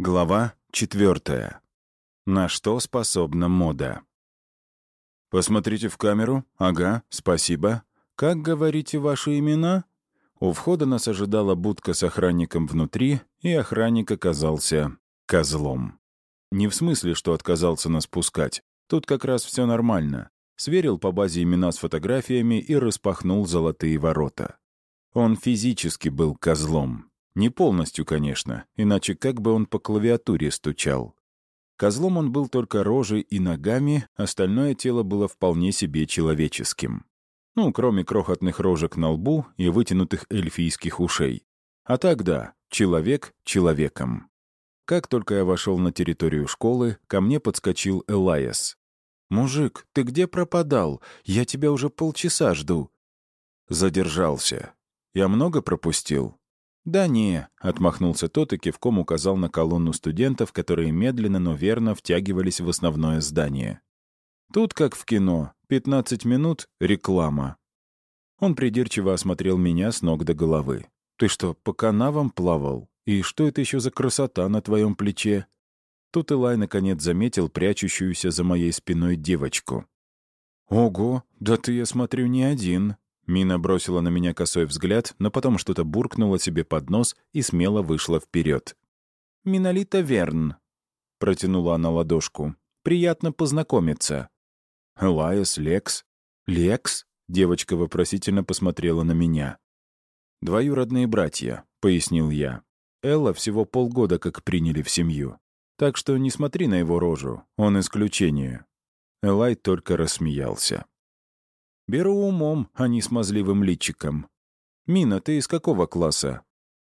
Глава 4. На что способна мода? «Посмотрите в камеру. Ага, спасибо. Как говорите ваши имена?» У входа нас ожидала будка с охранником внутри, и охранник оказался козлом. Не в смысле, что отказался нас пускать. Тут как раз все нормально. Сверил по базе имена с фотографиями и распахнул золотые ворота. Он физически был козлом. Не полностью, конечно, иначе как бы он по клавиатуре стучал. Козлом он был только рожей и ногами, остальное тело было вполне себе человеческим. Ну, кроме крохотных рожек на лбу и вытянутых эльфийских ушей. А так да, человек человеком. Как только я вошел на территорию школы, ко мне подскочил Элайас. «Мужик, ты где пропадал? Я тебя уже полчаса жду». Задержался. Я много пропустил? «Да не», — отмахнулся тот и кивком указал на колонну студентов, которые медленно, но верно втягивались в основное здание. «Тут, как в кино, 15 минут — реклама». Он придирчиво осмотрел меня с ног до головы. «Ты что, по канавам плавал? И что это еще за красота на твоем плече?» Тут Элай наконец заметил прячущуюся за моей спиной девочку. «Ого, да ты, я смотрю, не один». Мина бросила на меня косой взгляд, но потом что-то буркнула себе под нос и смело вышла вперед. «Минолита Верн», — протянула она ладошку. «Приятно познакомиться». «Элайас, Лекс». «Лекс?» — девочка вопросительно посмотрела на меня. «Двоюродные братья», — пояснил я. «Элла всего полгода как приняли в семью. Так что не смотри на его рожу, он исключение». Элай только рассмеялся. «Беру умом, а не смазливым личиком. Мина, ты из какого класса?»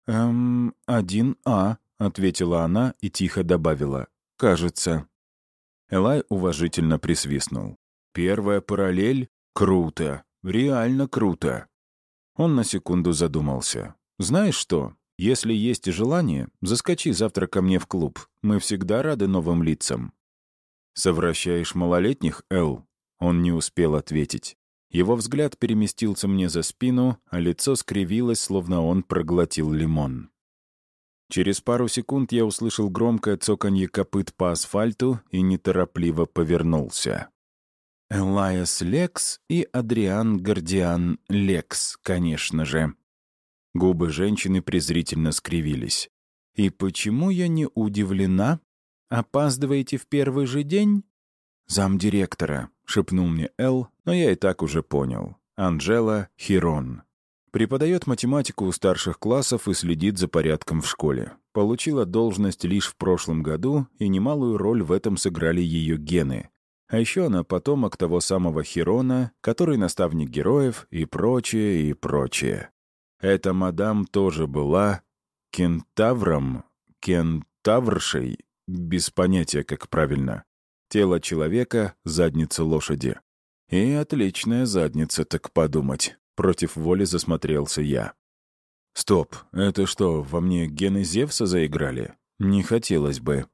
1А», — ответила она и тихо добавила. «Кажется». Элай уважительно присвистнул. «Первая параллель? Круто! Реально круто!» Он на секунду задумался. «Знаешь что? Если есть желание, заскочи завтра ко мне в клуб. Мы всегда рады новым лицам». «Совращаешь малолетних, Эл?» Он не успел ответить. Его взгляд переместился мне за спину, а лицо скривилось, словно он проглотил лимон. Через пару секунд я услышал громкое цоканье копыт по асфальту и неторопливо повернулся. Элайас Лекс и Адриан Гардиан Лекс, конечно же. Губы женщины презрительно скривились. «И почему я не удивлена? Опаздываете в первый же день?» «Замдиректора», — шепнул мне Эл, но я и так уже понял. Анжела Хирон. Преподает математику у старших классов и следит за порядком в школе. Получила должность лишь в прошлом году, и немалую роль в этом сыграли ее гены. А еще она потомок того самого Хирона, который наставник героев и прочее, и прочее. Эта мадам тоже была кентавром, кентавршей, без понятия, как правильно. Тело человека, задница лошади. И отличная задница, так подумать. Против воли засмотрелся я. Стоп, это что, во мне гены Зевса заиграли? Не хотелось бы.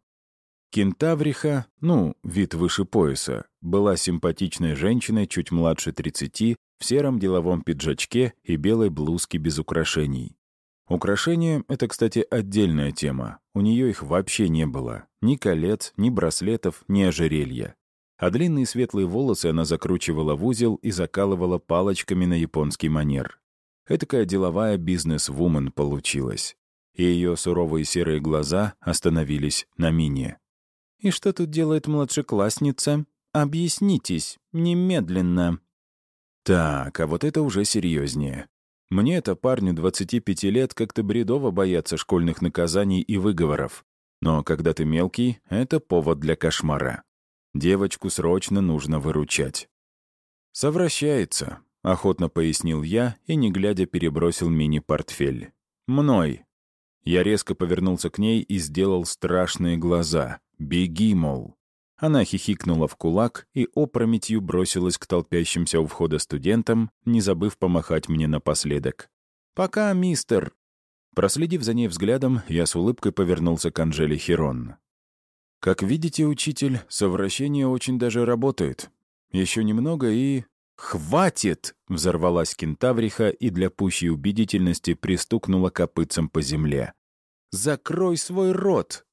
Кентавриха, вид выше пояса, была симпатичной женщиной чуть младше 30, в сером деловом пиджачке и белой блузке без украшений. Украшения — это, кстати, отдельная тема. У нее их вообще не было. Ни колец, ни браслетов, ни ожерелья. А длинные светлые волосы она закручивала в узел и закалывала палочками на японский манер. Этакая деловая бизнес-вумен получилась. И ее суровые серые глаза остановились на Мине. «И что тут делает младшеклассница? Объяснитесь, немедленно». Так, а вот это уже серьезнее. Мне-то, парню 25 лет, как-то бредово бояться школьных наказаний и выговоров. Но когда ты мелкий, это повод для кошмара. Девочку срочно нужно выручать. «Совращается», — охотно пояснил я и, не глядя, перебросил мини-портфель. «Мной». Я резко повернулся к ней и сделал страшные глаза. «Беги, мол». Она хихикнула в кулак и опрометью бросилась к толпящимся у входа студентам, не забыв помахать мне напоследок. «Пока, мистер!» Проследив за ней взглядом, я с улыбкой повернулся к Анжеле Хирон. «Как видите, учитель, совращение очень даже работает. Еще немного и...» «Хватит!» — взорвалась кентавриха и для пущей убедительности пристукнула копытцем по земле. «Закрой свой рот!»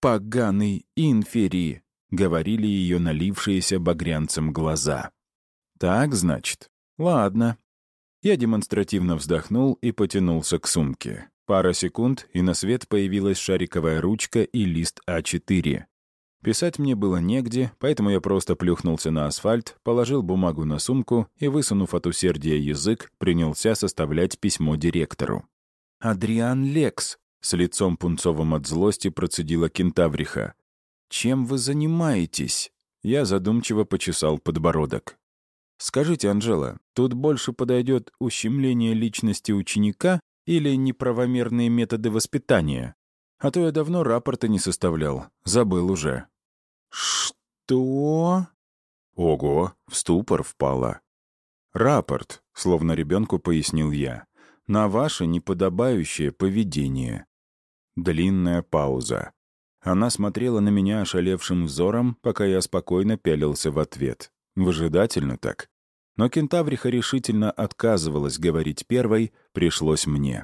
«Поганый инфери», — говорили ее налившиеся багрянцем глаза. «Так, значит? Ладно». Я демонстративно вздохнул и потянулся к сумке. Пара секунд, и на свет появилась шариковая ручка и лист А4. Писать мне было негде, поэтому я просто плюхнулся на асфальт, положил бумагу на сумку и, высунув от усердия язык, принялся составлять письмо директору. «Адриан Лекс», — с лицом пунцовым от злости процедила кентавриха. «Чем вы занимаетесь?» Я задумчиво почесал подбородок. «Скажите, Анжела, тут больше подойдет ущемление личности ученика или неправомерные методы воспитания? А то я давно рапорта не составлял, забыл уже». «Что?» Ого, в ступор впала. «Рапорт», — словно ребенку пояснил я, — «на ваше неподобающее поведение». Длинная пауза. Она смотрела на меня ошалевшим взором, пока я спокойно пялился в ответ. Выжидательно так. Но кентавриха решительно отказывалась говорить первой, пришлось мне.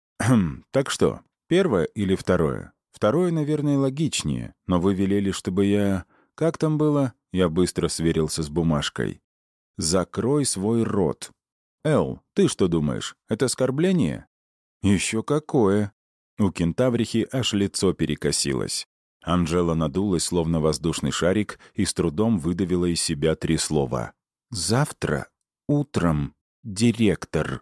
«Так что, первое или второе?» «Второе, наверное, логичнее, но вы велели, чтобы я...» «Как там было?» Я быстро сверился с бумажкой. «Закрой свой рот». «Эл, ты что думаешь, это оскорбление?» «Еще какое!» У кентаврихи аж лицо перекосилось. Анжела надулась, словно воздушный шарик, и с трудом выдавила из себя 3 слова. «Завтра утром, директор».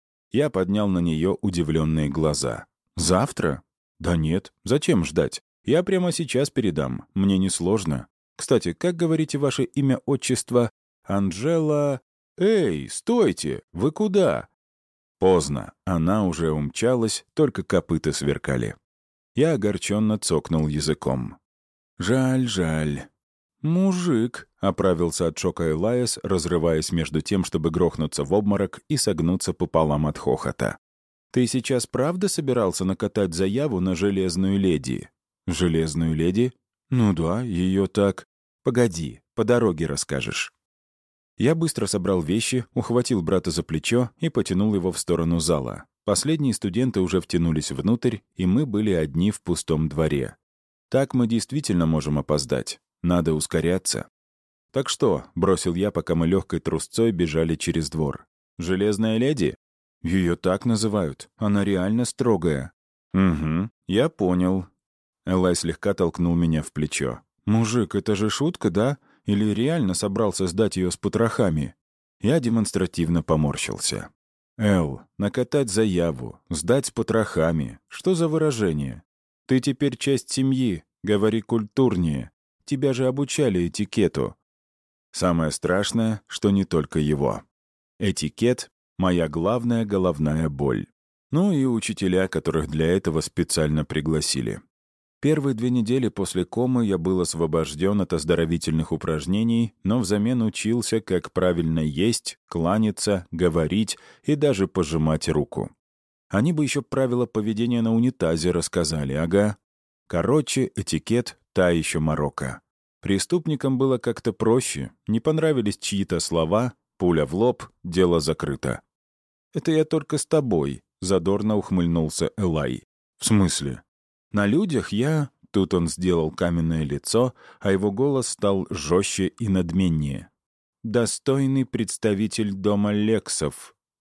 Я поднял на нее удивленные глаза. «Завтра? Да нет, зачем ждать? Я прямо сейчас передам, мне несложно. Кстати, как говорите ваше имя-отчество? Анжела... Эй, стойте! Вы куда?» Поздно, она уже умчалась, только копыта сверкали. Я огорченно цокнул языком. «Жаль, жаль». «Мужик», — оправился от шока Элайас, разрываясь между тем, чтобы грохнуться в обморок и согнуться пополам от хохота. «Ты сейчас правда собирался накатать заяву на железную леди?» «Железную леди? Ну да, ее так...» «Погоди, по дороге расскажешь». Я быстро собрал вещи, ухватил брата за плечо и потянул его в сторону зала. Последние студенты уже втянулись внутрь, и мы были одни в пустом дворе. Так мы действительно можем опоздать. Надо ускоряться. «Так что?» — бросил я, пока мы легкой трусцой бежали через двор. «Железная леди?» «Ее так называют. Она реально строгая». «Угу, я понял». Элай слегка толкнул меня в плечо. «Мужик, это же шутка, да? Или реально собрался сдать ее с потрохами?» Я демонстративно поморщился. «Эл, накатать заяву, сдать с потрохами. Что за выражение? Ты теперь часть семьи, говори культурнее. Тебя же обучали этикету». Самое страшное, что не только его. Этикет — моя главная головная боль. Ну и учителя, которых для этого специально пригласили. Первые 2 недели после комы я был освобожден от оздоровительных упражнений, но взамен учился, как правильно есть, кланяться, говорить и даже пожимать руку. Они бы еще правила поведения на унитазе рассказали, ага. Короче, этикет — та еще морока. Преступникам было как-то проще, не понравились чьи-то слова, пуля в лоб, дело закрыто. «Это я только с тобой», — задорно ухмыльнулся Элай. «В смысле?» «На людях я...» Тут он сделал каменное лицо, а его голос стал жестче и надменнее. «Достойный представитель дома Лексов».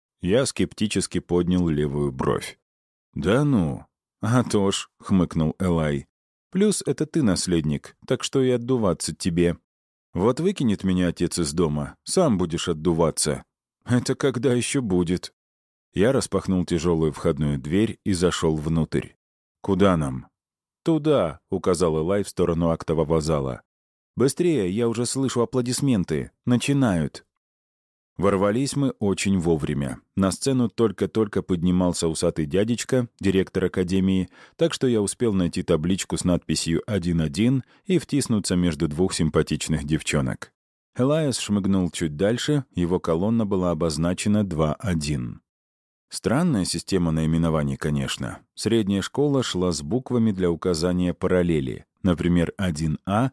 Я скептически поднял левую бровь. «Да ну?» «А то ж», — хмыкнул Элай. «Плюс это ты наследник, так что и отдуваться тебе. Вот выкинет меня отец из дома, сам будешь отдуваться. Это когда еще будет?» Я распахнул тяжелую входную дверь и зашел внутрь. «Куда нам?» «Туда», — указал Элай в сторону актового зала. «Быстрее, я уже слышу аплодисменты. Начинают». Ворвались мы очень вовремя. На сцену только-только поднимался усатый дядечка, директор академии, так что я успел найти табличку с надписью «1-1» и втиснуться между 2 симпатичных девчонок. Элайас шмыгнул чуть дальше, его колонна была обозначена 2-1. Странная система наименований, конечно. Средняя школа шла с буквами для указания параллели, например, 1А,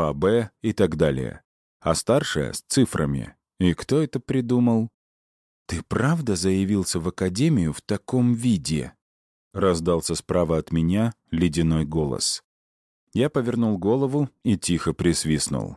2Б и так далее. А старшая — с цифрами. И кто это придумал? «Ты правда заявился в академию в таком виде?» — раздался справа от меня ледяной голос. Я повернул голову и тихо присвистнул.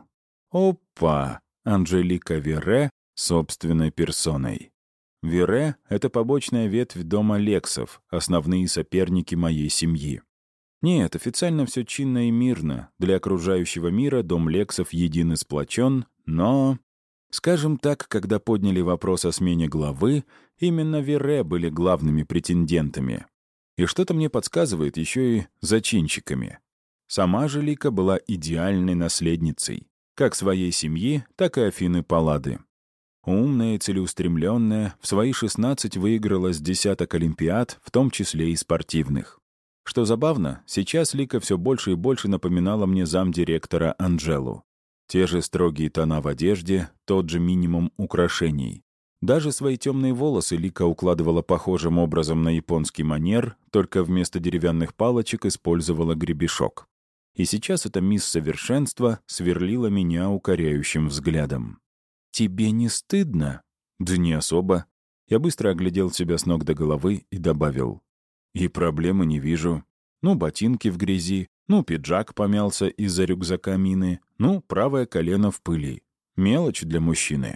Опа! Анжелика Вере собственной персоной. Вере — это побочная ветвь дома Лексов, основные соперники моей семьи. Нет, официально все чинно и мирно. Для окружающего мира дом Лексов един и сплочен, но... Скажем так, когда подняли вопрос о смене главы, именно Вере были главными претендентами. И что-то мне подсказывает еще и зачинщиками. Сама же Лика была идеальной наследницей. Как своей семьи, так и Афины Паллады. Умная и целеустремленная, в свои 16 выиграла с десяток олимпиад, в том числе и спортивных. Что забавно, сейчас Лика все больше и больше напоминала мне замдиректора Анжелу. Те же строгие тона в одежде, тот же минимум украшений. Даже свои темные волосы Лика укладывала похожим образом на японский манер, только вместо деревянных палочек использовала гребешок. И сейчас эта мисс Совершенства сверлила меня укоряющим взглядом. «Тебе не стыдно?» «Да не особо». Я быстро оглядел себя с ног до головы и добавил. «И проблемы не вижу. Ну, ботинки в грязи, ну, пиджак помялся из-за рюкзака мины, ну, правое колено в пыли. Мелочь для мужчины».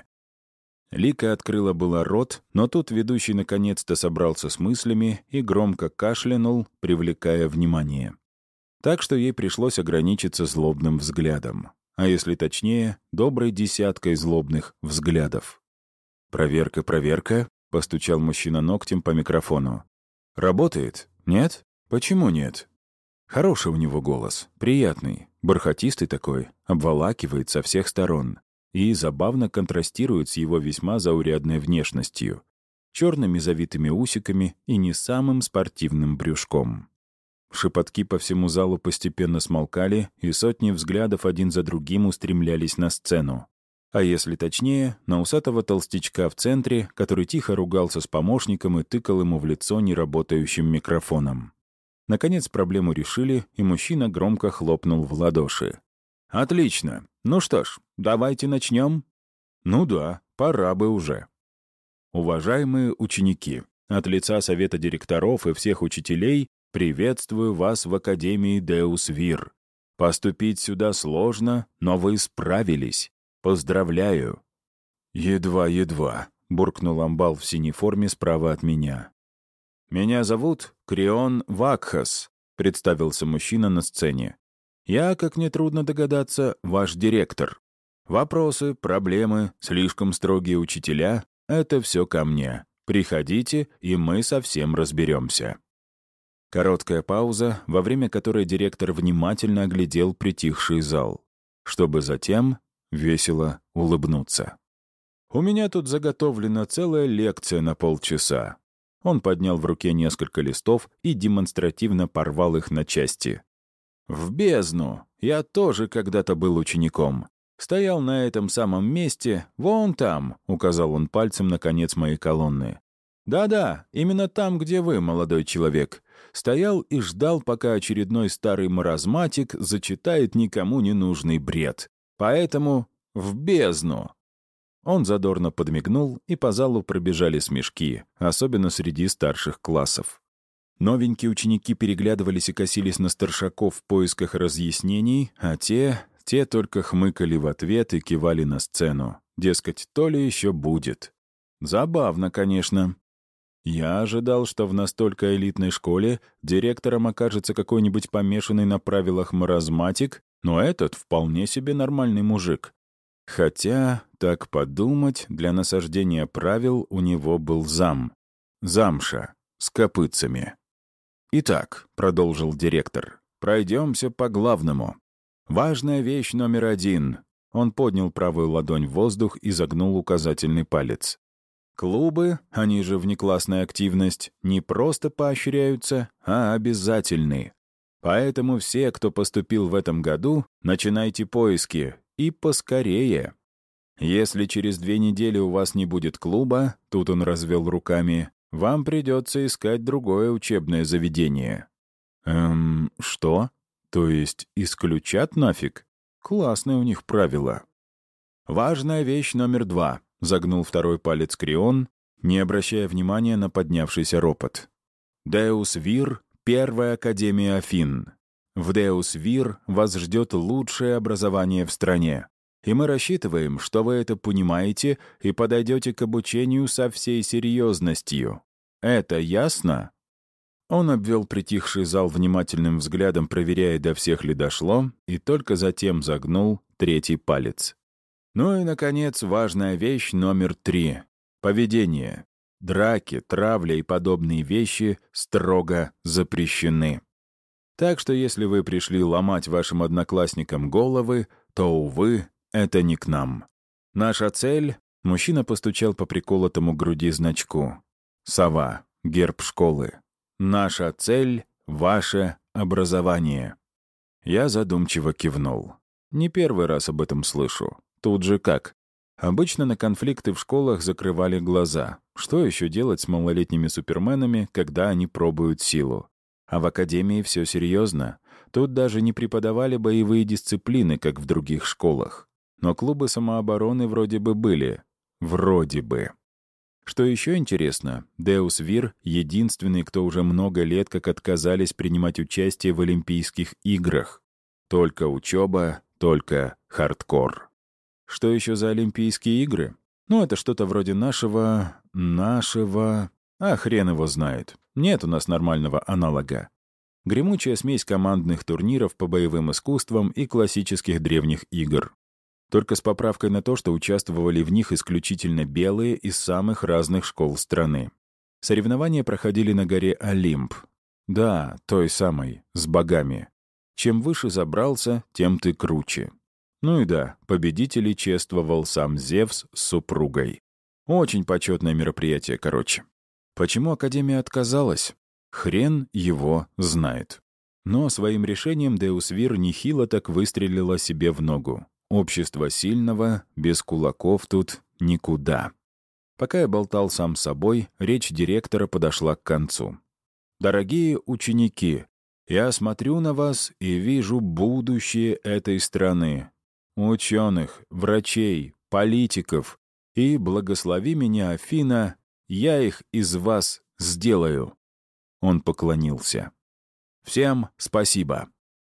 Лика открыла было рот, но тут ведущий наконец-то собрался с мыслями и громко кашлянул, привлекая внимание. Так что ей пришлось ограничиться злобным взглядом. А если точнее, доброй десяткой злобных взглядов. «Проверка, проверка», — постучал мужчина ногтем по микрофону. «Работает? Нет? Почему нет?» Хороший у него голос, приятный, бархатистый такой, обволакивает со всех сторон и забавно контрастирует с его весьма заурядной внешностью, черными завитыми усиками и не самым спортивным брюшком. Шепотки по всему залу постепенно смолкали, и сотни взглядов один за другим устремлялись на сцену. А если точнее, на усатого толстячка в центре, который тихо ругался с помощником и тыкал ему в лицо неработающим микрофоном. Наконец проблему решили, и мужчина громко хлопнул в ладоши. «Отлично. Ну что ж, давайте начнем?» «Ну да, пора бы уже». Уважаемые ученики, от лица Совета директоров и всех учителей приветствую вас в Академии Деус Вир. Поступить сюда сложно, но вы справились. Поздравляю. Едва-едва, буркнул амбал в синей форме справа от меня. Меня зовут Крион Вакхас, представился мужчина на сцене. Я, как нетрудно догадаться, ваш директор. Вопросы, проблемы, слишком строгие учителя — это все ко мне. Приходите, и мы совсем разберемся. Короткая пауза, во время которой директор внимательно оглядел притихший зал, чтобы затем весело улыбнуться. «У меня тут заготовлена целая лекция на полчаса». Он поднял в руке несколько листов и демонстративно порвал их на части. «В бездну! Я тоже когда-то был учеником. Стоял на этом самом месте, вон там», — указал он пальцем на конец моей колонны. «Да-да, именно там, где вы, молодой человек. Стоял и ждал, пока очередной старый маразматик зачитает никому не нужный бред. Поэтому в бездну!» Он задорно подмигнул, и по залу пробежали смешки, особенно среди старших классов. Новенькие ученики переглядывались и косились на старшаков в поисках разъяснений, а те только хмыкали в ответ и кивали на сцену. Дескать, то ли еще будет. Забавно, конечно. Я ожидал, что в настолько элитной школе директором окажется какой-нибудь помешанный на правилах маразматик, но этот вполне себе нормальный мужик. Хотя, так подумать, для насаждения правил у него был замша, с копытцами. «Итак», — продолжил директор, — «пройдемся по главному. Важная вещь номер 1». Он поднял правую ладонь в воздух и загнул указательный палец. Клубы, они же внеклассная активность, не просто поощряются, а обязательны. Поэтому все, кто поступил в этом году, начинайте поиски, и поскорее. Если через 2 недели у вас не будет клуба, тут он развел руками, вам придется искать другое учебное заведение. Что? То есть исключат нафиг? Классные у них правила. Важная вещь номер 2. Загнул второй палец Крион, не обращая внимания на поднявшийся ропот. «Деус Вир — первая Академия Афин. В Деус Вир вас ждет лучшее образование в стране. И мы рассчитываем, что вы это понимаете и подойдете к обучению со всей серьезностью. Это ясно?» Он обвел притихший зал внимательным взглядом, проверяя, до всех ли дошло, и только затем загнул третий палец. Ну и, наконец, важная вещь номер 3. Поведение. Драки, травля и подобные вещи строго запрещены. Так что если вы пришли ломать вашим одноклассникам головы, то, увы, это не к нам. Наша цель — мужчина постучал по приколотому к груди значку. Сова, герб школы. Наша цель — ваше образование. Я задумчиво кивнул. Не первый раз об этом слышу. Тут же как? Обычно на конфликты в школах закрывали глаза. Что еще делать с малолетними суперменами, когда они пробуют силу? А в академии все серьезно. Тут даже не преподавали боевые дисциплины, как в других школах. Но клубы самообороны вроде бы были. Вроде бы. Что еще интересно, Деус Вир — единственный, кто уже много лет как отказались принимать участие в Олимпийских играх. Только учеба, только хардкор. Что еще за Олимпийские игры? Ну, это что-то вроде нашего... А хрен его знает. Нет у нас нормального аналога. Гремучая смесь командных турниров по боевым искусствам и классических древних игр. Только с поправкой на то, что участвовали в них исключительно белые из самых разных школ страны. Соревнования проходили на горе Олимп. Да, той самой, с богами. Чем выше забрался, тем ты круче. Ну и да, победителей чествовал сам Зевс с супругой. Очень почетное мероприятие, короче. Почему Академия отказалась? Хрен его знает. Но своим решением Деус Вир нехило так выстрелила себе в ногу. Общество сильного, без кулаков тут никуда. Пока я болтал сам с собой, речь директора подошла к концу. «Дорогие ученики, я смотрю на вас и вижу будущее этой страны. Ученых, врачей, политиков. И, благослови меня, Афина, я их из вас сделаю». Он поклонился. «Всем спасибо».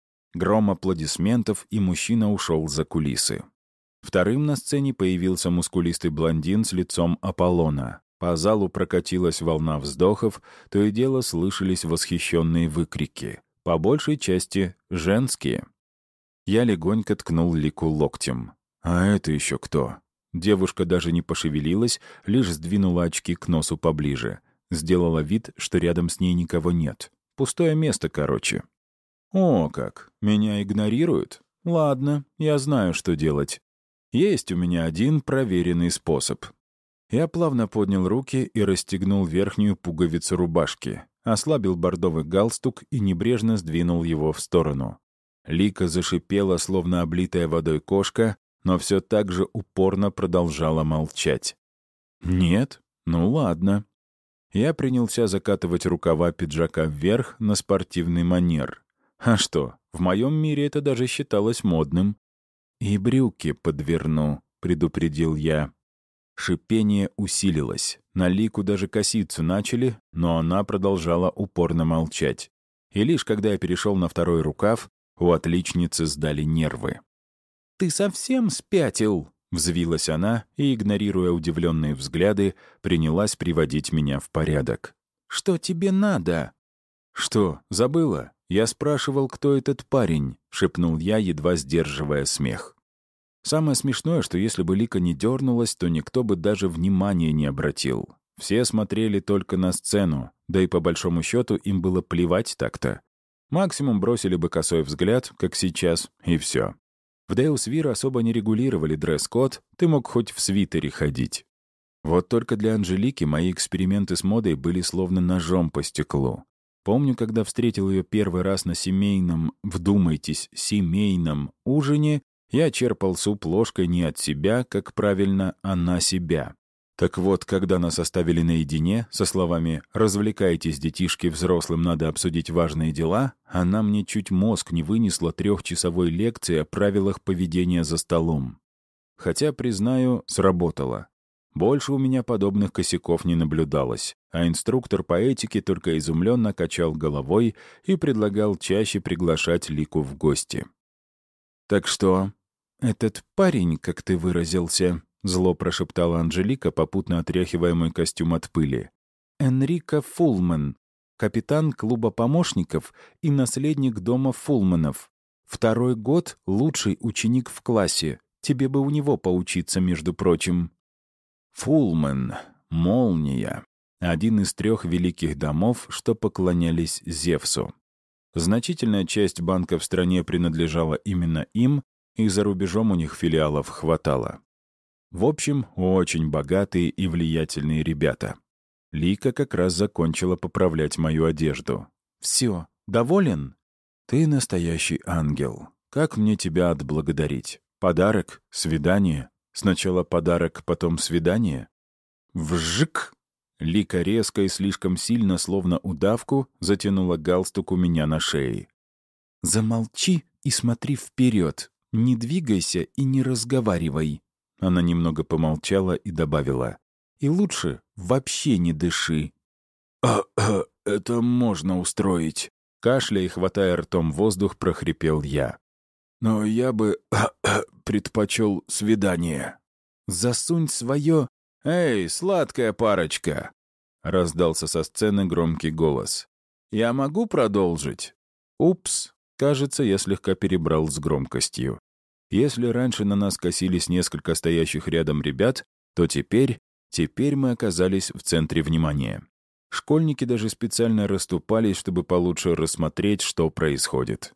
Гром аплодисментов, и мужчина ушел за кулисы. Вторым на сцене появился мускулистый блондин с лицом Аполлона. По залу прокатилась волна вздохов, то и дело слышались восхищенные выкрики. По большей части женские. Я легонько ткнул Лику локтем. «А это еще кто?» Девушка даже не пошевелилась, лишь сдвинула очки к носу поближе. Сделала вид, что рядом с ней никого нет. Пустое место, короче. «О, как! Меня игнорируют? Ладно, я знаю, что делать. Есть у меня один проверенный способ». Я плавно поднял руки и расстегнул верхнюю пуговицу рубашки, ослабил бордовый галстук и небрежно сдвинул его в сторону. Лика зашипела, словно облитая водой кошка, но все так же упорно продолжала молчать. «Нет? Ну ладно». Я принялся закатывать рукава пиджака вверх на спортивный манер. А что, в моем мире это даже считалось модным. «И брюки подверну», — предупредил я. Шипение усилилось. На Лику даже коситься начали, но она продолжала упорно молчать. И лишь когда я перешел на второй рукав, у отличницы сдали нервы. «Ты совсем спятил?» — взвилась она и, игнорируя удивленные взгляды, принялась приводить меня в порядок. «Что тебе надо?» «Что, забыла? Я спрашивал, кто этот парень», — шепнул я, едва сдерживая смех. Самое смешное, что если бы Лика не дернулась, то никто бы даже внимания не обратил. Все смотрели только на сцену, да и по большому счету им было плевать так-то. Максимум бросили бы косой взгляд, как сейчас, и все. В Деус Вир особо не регулировали дресс-код, ты мог хоть в свитере ходить. Вот только для Анжелики мои эксперименты с модой были словно ножом по стеклу. Помню, когда встретил ее первый раз на семейном, вдумайтесь, семейном ужине, я черпал суп ложкой не от себя, как правильно, а на себя. Так вот, когда нас оставили наедине, со словами «развлекайтесь, детишки, взрослым надо обсудить важные дела», она мне чуть мозг не вынесла 3-часовой лекции о правилах поведения за столом. Хотя, признаю, сработало. Больше у меня подобных косяков не наблюдалось, а инструктор по этике только изумленно качал головой и предлагал чаще приглашать Лику в гости. «Так что, этот парень, как ты выразился», — зло прошептала Анжелика, попутно отряхивая мой костюм от пыли. «Энрико Фулман, капитан клуба помощников и наследник дома Фулманов. 2-й год лучший ученик в классе. Тебе бы у него поучиться, между прочим». Фулман, молния, один из 3 великих домов, что поклонялись Зевсу. Значительная часть банка в стране принадлежала именно им, и за рубежом у них филиалов хватало. В общем, очень богатые и влиятельные ребята. Лика как раз закончила поправлять мою одежду. «Все, доволен? Ты настоящий ангел. Как мне тебя отблагодарить? Подарок? Свидание? Сначала подарок, потом свидание?» Вжик! Лика резко и слишком сильно, словно удавку, затянула галстук у меня на шее. «Замолчи и смотри вперед. Не двигайся и не разговаривай». Она немного помолчала и добавила. «И лучше вообще не дыши». Это можно устроить», — кашляя и хватая ртом воздух, прохрипел я. «Но я бы предпочел свидание». «Засунь свое...» «Эй, сладкая парочка!» — раздался со сцены громкий голос. «Я могу продолжить?» «Упс, кажется, я слегка перебрал с громкостью. Если раньше на нас косились несколько стоящих рядом ребят, то теперь мы оказались в центре внимания. Школьники даже специально расступались, чтобы получше рассмотреть, что происходит.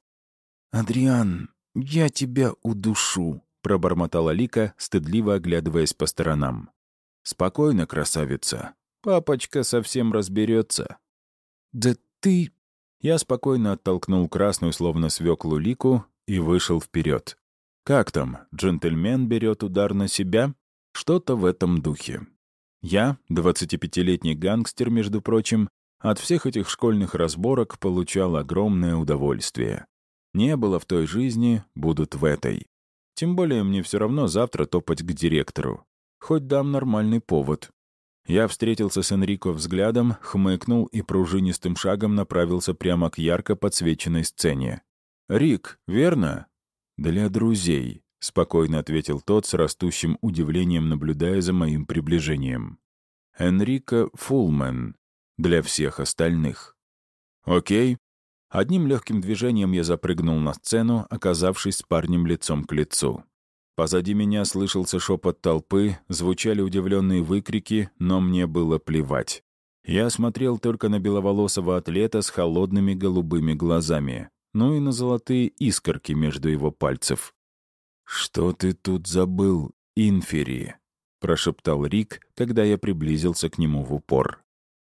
«Адриан, я тебя удушу», — пробормотала Лика, стыдливо оглядываясь по сторонам. «Спокойно, красавица. Папочка совсем разберется». «Да ты...» Я спокойно оттолкнул красную, словно свеклу, Лику и вышел вперед. «Как там, джентльмен берет удар на себя?» Что-то в этом духе. Я, 25-летний гангстер, между прочим, от всех этих школьных разборок получал огромное удовольствие. Не было в той жизни, будут в этой. Тем более мне все равно завтра топать к директору. Хоть дам нормальный повод. Я встретился с Энрико взглядом, хмыкнул и пружинистым шагом направился прямо к ярко подсвеченной сцене. «Рик, верно?» «Для друзей», — спокойно ответил тот с растущим удивлением, наблюдая за моим приближением. «Энрико Фулман. Для всех остальных». «Окей». Одним легким движением я запрыгнул на сцену, оказавшись с парнем лицом к лицу. Позади меня слышался шепот толпы, звучали удивленные выкрики, но мне было плевать. Я смотрел только на беловолосого атлета с холодными голубыми глазами, ну и на золотые искорки между его пальцев. «Что ты тут забыл, Инфери?» — прошептал Рик, когда я приблизился к нему в упор.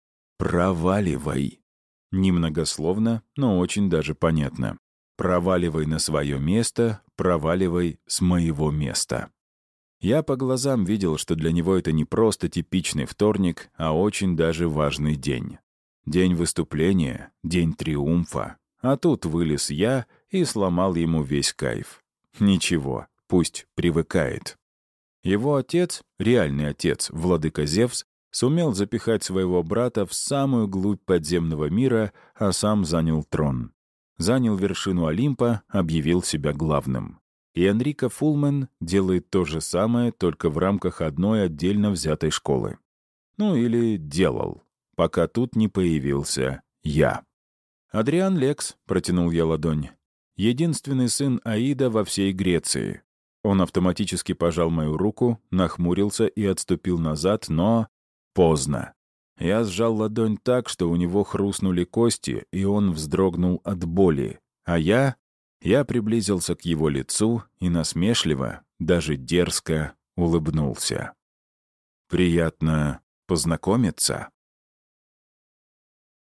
«Проваливай!» Немногословно, но очень даже понятно. «Проваливай на свое место, проваливай с моего места». Я по глазам видел, что для него это не просто типичный вторник, а очень даже важный день. День выступления, день триумфа. А тут вылез я и сломал ему весь кайф. Ничего, пусть привыкает. Его отец, реальный отец, владыка Зевс, сумел запихать своего брата в самую глубь подземного мира, а сам занял трон. Занял вершину Олимпа, объявил себя главным. И Энрико Фулман делает то же самое, только в рамках одной отдельно взятой школы. Ну или делал, пока тут не появился я. «Адриан Лекс», — протянул я ладонь, — «единственный сын Аида во всей Греции». Он автоматически пожал мою руку, нахмурился и отступил назад, но поздно. Я сжал ладонь так, что у него хрустнули кости, и он вздрогнул от боли. А я приблизился к его лицу и насмешливо, даже дерзко улыбнулся. «Приятно познакомиться».